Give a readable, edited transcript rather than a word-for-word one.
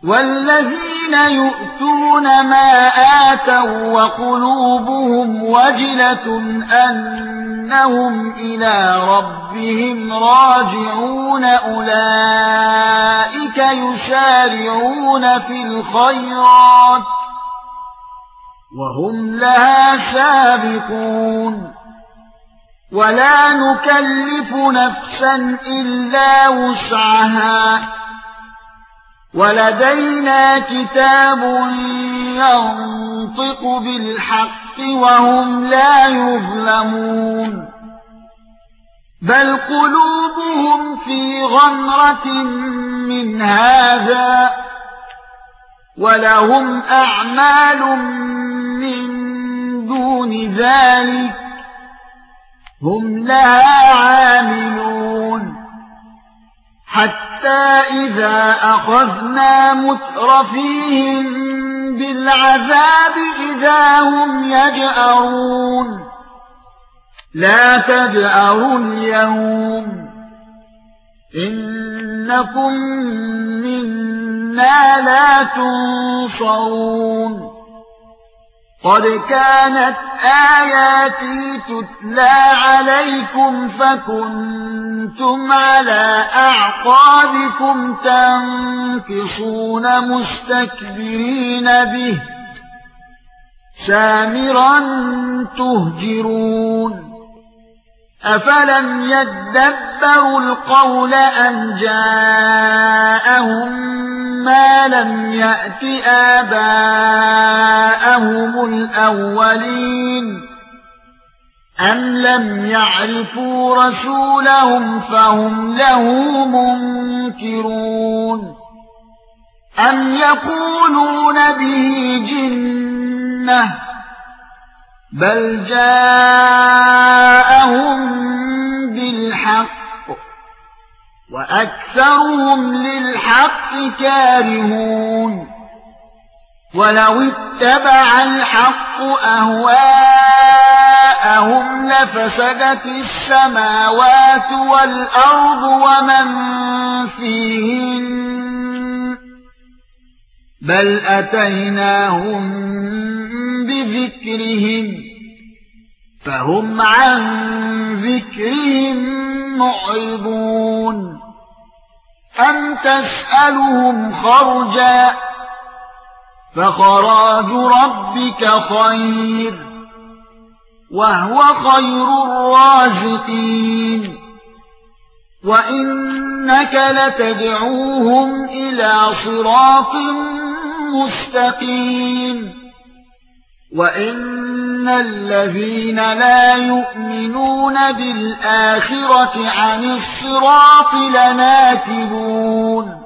والذين يؤتون ما آتوا وقلوبهم وجلة أنهم إلى ربهم راجعون أولئك يسارعون في الخيرات وهم لها سابقون ولا نكلف نفسا إلا وسعها ولدينا كتاب ينطق بالحق وهم لا يظلمون بل قلوبهم في غمرة من هذا ولهم أعمال من دون ذلك هم لها عاملون حتى إذا أخذنا مترفيهم بالعذاب إذا هم يجأرون لا تجأروا اليوم إنكم منا لا تنصرون قد كانت آياتي تتلى عليكم فكنتم على أعقابكم تنكصون مستكبرين به سامرا تهجرون أفلم يدبروا القول أم جاءهم ما لم يأت آباءهم الأولين أم لم يعرفوا رسولهم فهم له منكرون أم يقولون به جنة بل جاءهم بالحق وأكثرهم للحق كارهون ولو اتبع الحق أهواءهم لفسدت السماوات والأرض ومن فيهن بل أتيناهم بذكرهم فهم عن ذكرهم معرضون أم تسألهم خرجا فخراج ربك خير وهو خير الرازقين وإنك لتدعوهم إلى صراط مستقيم وإن الذين لا يؤمنون بالآخرة عن الصراط لناكبون